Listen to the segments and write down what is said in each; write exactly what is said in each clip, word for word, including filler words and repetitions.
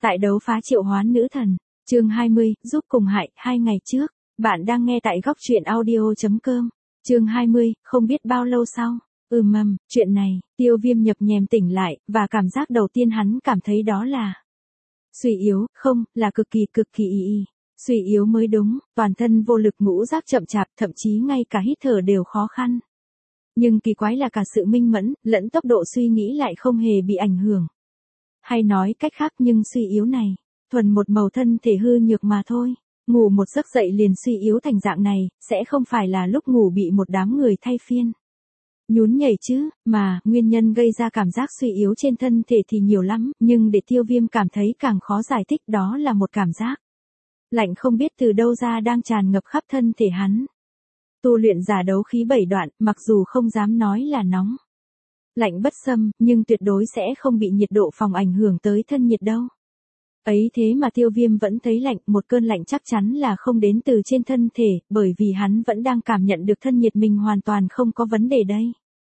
Tại đấu phá triệu hoán nữ thần, chương hai mươi, giúp cùng hại, hai ngày trước, bạn đang nghe tại góc truyện audio.com, chương hai mươi, không biết bao lâu sau, ừm mầm, chuyện này, Tiêu Viêm nhập nhèm tỉnh lại, và cảm giác đầu tiên hắn cảm thấy đó là suy yếu, không, là cực kỳ cực kỳ y y. Suy yếu mới đúng, toàn thân vô lực, ngũ giác chậm chạp, thậm chí ngay cả hít thở đều khó khăn. Nhưng kỳ quái là cả sự minh mẫn, lẫn tốc độ suy nghĩ lại không hề bị ảnh hưởng. Hay nói cách khác, nhưng suy yếu này, thuần một màu thân thể hư nhược mà thôi. Ngủ một giấc dậy liền suy yếu thành dạng này, sẽ không phải là lúc ngủ bị một đám người thay phiên nhún nhảy chứ, mà, nguyên nhân gây ra cảm giác suy yếu trên thân thể thì nhiều lắm, nhưng để Tiêu Viêm cảm thấy càng khó giải thích đó là một cảm giác lạnh không biết từ đâu ra đang tràn ngập khắp thân thể hắn. Tu luyện giả đấu khí bảy đoạn, mặc dù không dám nói là nóng lạnh bất xâm, nhưng tuyệt đối sẽ không bị nhiệt độ phòng ảnh hưởng tới thân nhiệt đâu. Ấy thế mà Tiêu Viêm vẫn thấy lạnh, một cơn lạnh chắc chắn là không đến từ trên thân thể, bởi vì hắn vẫn đang cảm nhận được thân nhiệt mình hoàn toàn không có vấn đề đây.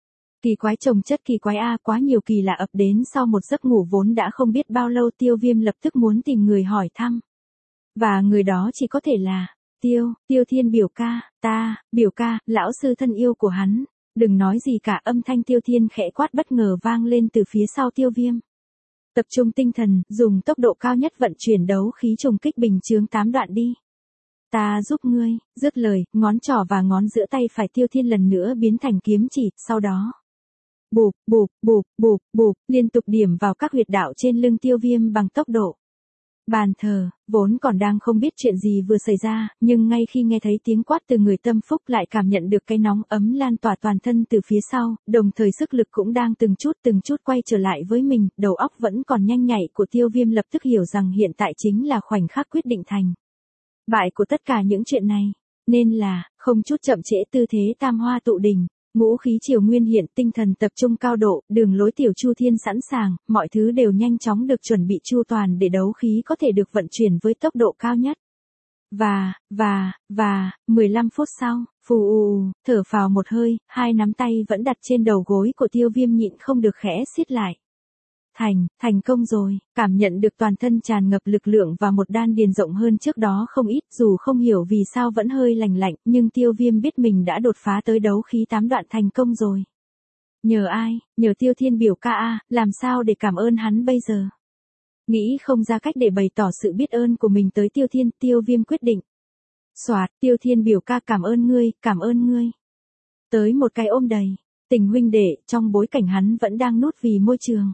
Kỳ quái chồng chất kỳ quái a, quá nhiều kỳ lạ ập đến sau một giấc ngủ vốn đã không biết bao lâu. Tiêu Viêm lập tức muốn tìm người hỏi thăm. Và người đó chỉ có thể là Tiêu, Tiêu Thiên biểu ca, ta, biểu ca, lão sư thân yêu của hắn. Đừng nói gì cả, âm thanh Tiêu Thiên khẽ quát bất ngờ vang lên từ phía sau Tiêu Viêm. Tập trung tinh thần, dùng tốc độ cao nhất vận chuyển đấu khí trùng kích bình chướng tám đoạn đi. Ta giúp ngươi, dứt lời, ngón trỏ và ngón giữa tay phải Tiêu Thiên lần nữa biến thành kiếm chỉ, sau đó bụp, bụp, bụp, bụp, bụp, liên tục điểm vào các huyệt đạo trên lưng Tiêu Viêm bằng tốc độ bàn thờ. Vốn còn đang không biết chuyện gì vừa xảy ra, nhưng ngay khi nghe thấy tiếng quát từ người tâm phúc lại cảm nhận được cái nóng ấm lan tỏa toàn thân từ phía sau, đồng thời sức lực cũng đang từng chút từng chút quay trở lại với mình, đầu óc vẫn còn nhanh nhạy của Tiêu Viêm lập tức hiểu rằng hiện tại chính là khoảnh khắc quyết định thành bại của tất cả những chuyện này. Nên là, không chút chậm trễ, tư thế tam hoa tụ đỉnh, ngũ khí triều nguyên hiện, tinh thần tập trung cao độ, đường lối tiểu chu thiên sẵn sàng, mọi thứ đều nhanh chóng được chuẩn bị chu toàn để đấu khí có thể được vận chuyển với tốc độ cao nhất. Và, và, và, mười lăm phút sau, phù ù, thở phào một hơi, hai nắm tay vẫn đặt trên đầu gối của Tiêu Viêm nhịn không được khẽ siết lại. Thành, thành công rồi, cảm nhận được toàn thân tràn ngập lực lượng và một đan điền rộng hơn trước đó không ít, dù không hiểu vì sao vẫn hơi lành lạnh, nhưng Tiêu Viêm biết mình đã đột phá tới đấu khí tám đoạn thành công rồi. Nhờ ai, nhờ Tiêu Thiên biểu ca a, làm sao để cảm ơn hắn bây giờ? Nghĩ không ra cách để bày tỏ sự biết ơn của mình tới Tiêu Thiên, Tiêu Viêm quyết định. Soạt, Tiêu Thiên biểu ca cảm ơn ngươi, cảm ơn ngươi. Tới một cái ôm đầy, tình huynh đệ, trong bối cảnh hắn vẫn đang nút vì môi trường.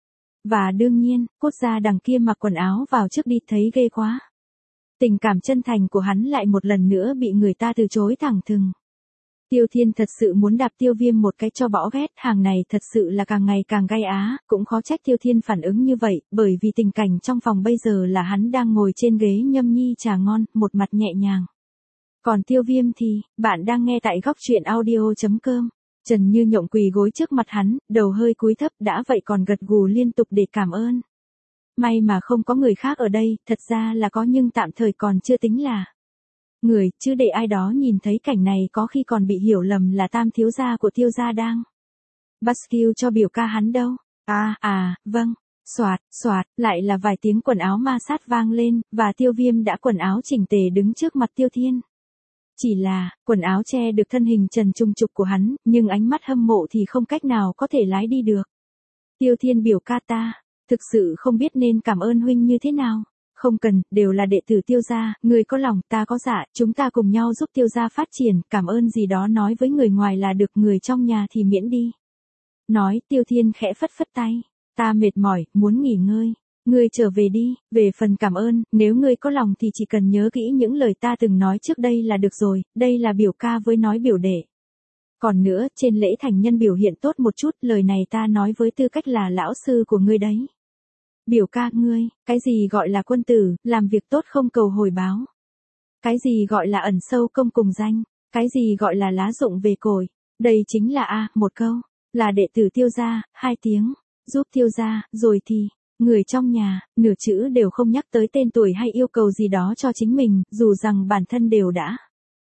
Và đương nhiên, cốt gia đằng kia mặc quần áo vào trước đi, thấy ghê quá. Tình cảm chân thành của hắn lại một lần nữa bị người ta từ chối thẳng thừng. Tiêu Thiên thật sự muốn đạp Tiêu Viêm một cái cho bỏ ghét, hàng này thật sự là càng ngày càng gai á, cũng khó trách Tiêu Thiên phản ứng như vậy, bởi vì tình cảnh trong phòng bây giờ là hắn đang ngồi trên ghế nhâm nhi trà ngon, một mặt nhẹ nhàng. Còn Tiêu Viêm thì, bạn đang nghe tại góc truyện audio.com. Trần Như Nhộng quỳ gối trước mặt hắn, đầu hơi cúi thấp, đã vậy còn gật gù liên tục để cảm ơn. May mà không có người khác ở đây, thật ra là có nhưng tạm thời còn chưa tính là người, chứ để ai đó nhìn thấy cảnh này có khi còn bị hiểu lầm là tam thiếu gia của Tiêu gia đang bắt skill cho biểu ca hắn đâu. À, à, vâng. Soạt, soạt, lại là vài tiếng quần áo ma sát vang lên, và Tiêu Viêm đã quần áo chỉnh tề đứng trước mặt Tiêu Thiên. Chỉ là, quần áo che được thân hình trần trung trục của hắn, nhưng ánh mắt hâm mộ thì không cách nào có thể lái đi được. Tiêu Thiên biểu ca ta, thực sự không biết nên cảm ơn huynh như thế nào. Không cần, đều là đệ tử Tiêu gia, người có lòng, ta có dạ, chúng ta cùng nhau giúp Tiêu gia phát triển, cảm ơn gì đó nói với người ngoài là được, người trong nhà thì miễn đi. Nói, Tiêu Thiên khẽ phất phất tay, ta mệt mỏi, muốn nghỉ ngơi. Ngươi trở về đi, về phần cảm ơn, nếu ngươi có lòng thì chỉ cần nhớ kỹ những lời ta từng nói trước đây là được rồi, đây là biểu ca với nói biểu đệ. Còn nữa, trên lễ thành nhân biểu hiện tốt một chút, lời này ta nói với tư cách là lão sư của ngươi đấy. Biểu ca ngươi, cái gì gọi là quân tử, làm việc tốt không cầu hồi báo. Cái gì gọi là ẩn sâu công cùng danh, cái gì gọi là lá rụng về cội. Đây chính là a, một câu, là đệ tử Tiêu gia, hai tiếng, giúp Tiêu gia, rồi thì người trong nhà, nửa chữ đều không nhắc tới tên tuổi hay yêu cầu gì đó cho chính mình, dù rằng bản thân đều đã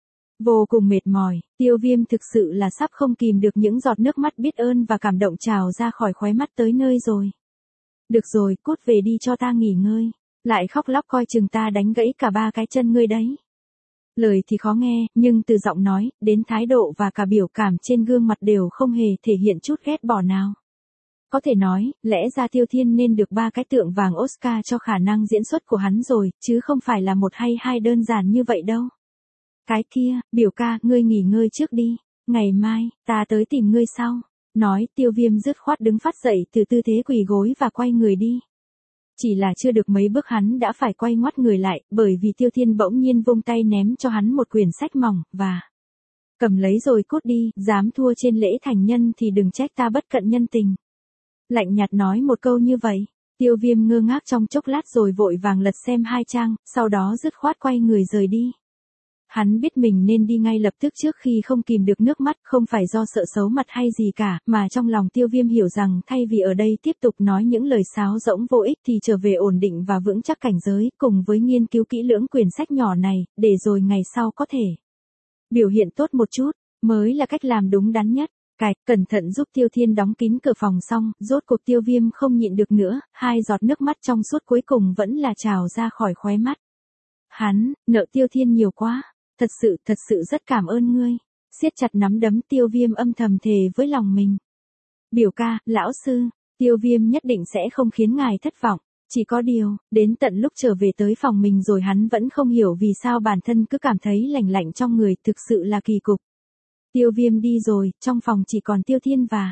vô cùng mệt mỏi. Tiêu Viêm thực sự là sắp không kìm được những giọt nước mắt biết ơn và cảm động trào ra khỏi khóe mắt tới nơi rồi. Được rồi, cút về đi cho ta nghỉ ngơi. Lại khóc lóc coi chừng ta đánh gãy cả ba cái chân ngươi đấy. Lời thì khó nghe, nhưng từ giọng nói, đến thái độ và cả biểu cảm trên gương mặt đều không hề thể hiện chút ghét bỏ nào. Có thể nói, lẽ ra Tiêu Thiên nên được ba cái tượng vàng Oscar cho khả năng diễn xuất của hắn rồi, chứ không phải là một hay hai đơn giản như vậy đâu. Cái kia, biểu ca, ngươi nghỉ ngơi trước đi, ngày mai, ta tới tìm ngươi sau. Nói, Tiêu Viêm dứt khoát đứng phát dậy từ tư thế quỳ gối và quay người đi. Chỉ là chưa được mấy bước hắn đã phải quay ngoắt người lại, bởi vì Tiêu Thiên bỗng nhiên vung tay ném cho hắn một quyển sách mỏng, và cầm lấy rồi cút đi, dám thua trên lễ thành nhân thì đừng trách ta bất cận nhân tình. Lạnh nhạt nói một câu như vậy, Tiêu Viêm ngơ ngác trong chốc lát rồi vội vàng lật xem hai trang, sau đó dứt khoát quay người rời đi. Hắn biết mình nên đi ngay lập tức trước khi không kìm được nước mắt, không phải do sợ xấu mặt hay gì cả, mà trong lòng Tiêu Viêm hiểu rằng thay vì ở đây tiếp tục nói những lời sáo rỗng vô ích thì trở về ổn định và vững chắc cảnh giới, cùng với nghiên cứu kỹ lưỡng quyển sách nhỏ này, để rồi ngày sau có thể biểu hiện tốt một chút, mới là cách làm đúng đắn nhất. Cạch, cẩn thận giúp Tiêu Thiên đóng kín cửa phòng xong, rốt cuộc Tiêu Viêm không nhịn được nữa, hai giọt nước mắt trong suốt cuối cùng vẫn là trào ra khỏi khóe mắt. Hắn, nợ Tiêu Thiên nhiều quá. Thật sự, thật sự rất cảm ơn ngươi. Siết chặt nắm đấm, Tiêu Viêm âm thầm thề với lòng mình. Biểu ca, lão sư, Tiêu Viêm nhất định sẽ không khiến ngài thất vọng. Chỉ có điều, đến tận lúc trở về tới phòng mình rồi hắn vẫn không hiểu vì sao bản thân cứ cảm thấy lạnh lạnh trong người, thực sự là kỳ cục. Tiêu Viêm đi rồi, trong phòng chỉ còn Tiêu Thiên và...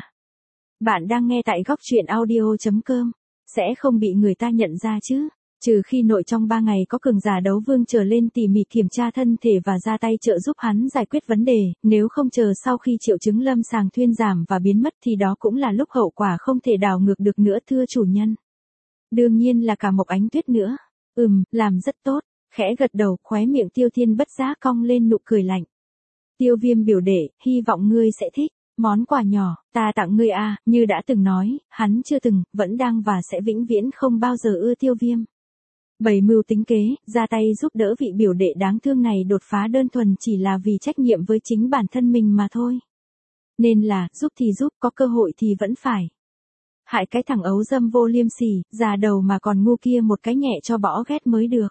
Bạn đang nghe tại góc truyện audio chấm com. Sẽ không bị người ta nhận ra chứ. Trừ khi nội trong ba ngày có cường giả đấu vương trở lên tỉ mỉ kiểm tra thân thể và ra tay trợ giúp hắn giải quyết vấn đề, nếu không chờ sau khi triệu chứng lâm sàng thuyên giảm và biến mất thì đó cũng là lúc hậu quả không thể đảo ngược được nữa thưa chủ nhân. Đương nhiên là cả Mộc Ánh Tuyết nữa. Ừm, làm rất tốt, khẽ gật đầu, khóe miệng Tiêu Thiên bất giác cong lên nụ cười lạnh. Tiêu Viêm biểu đệ, hy vọng ngươi sẽ thích. Món quà nhỏ, ta tặng ngươi a, như đã từng nói, hắn chưa từng, vẫn đang và sẽ vĩnh viễn không bao giờ ưa Tiêu Viêm. Bày mưu tính kế, ra tay giúp đỡ vị biểu đệ đáng thương này đột phá đơn thuần chỉ là vì trách nhiệm với chính bản thân mình mà thôi. Nên là, giúp thì giúp, có cơ hội thì vẫn phải. Hại cái thằng ấu dâm vô liêm sỉ, già đầu mà còn ngu kia một cái nhẹ cho bỏ ghét mới được.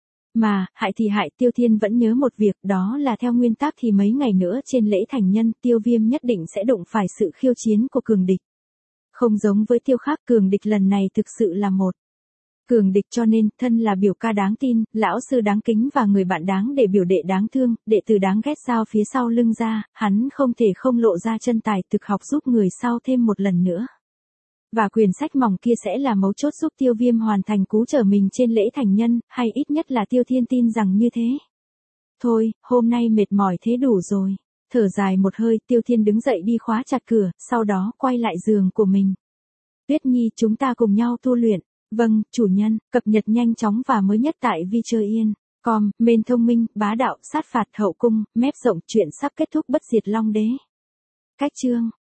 Mà, hại thì hại, Tiêu Thiên vẫn nhớ một việc, đó là theo nguyên tắc thì mấy ngày nữa trên lễ thành nhân, Tiêu Viêm nhất định sẽ đụng phải sự khiêu chiến của cường địch. Không giống với Tiêu Khắc, cường địch lần này thực sự là một cường địch, cho nên, thân là biểu ca đáng tin, lão sư đáng kính và người bạn đáng để biểu đệ đáng thương, đệ tử đáng ghét giao phía sau lưng ra, hắn không thể không lộ ra chân tài thực học giúp người sau thêm một lần nữa. Và quyển sách mỏng kia sẽ là mấu chốt giúp Tiêu Viêm hoàn thành cú trở mình trên lễ thành nhân, hay ít nhất là Tiêu Thiên tin rằng như thế. Thôi, hôm nay mệt mỏi thế đủ rồi. Thở dài một hơi, Tiêu Thiên đứng dậy đi khóa chặt cửa, sau đó quay lại giường của mình. Tuyết Nhi, chúng ta cùng nhau tu luyện. Vâng, chủ nhân, cập nhật nhanh chóng và mới nhất tại vi chơi yên chấm com, main thông minh, bá đạo, sát phạt hậu cung, mép rộng, chuyện sắp kết thúc bất diệt long đế. Cách chương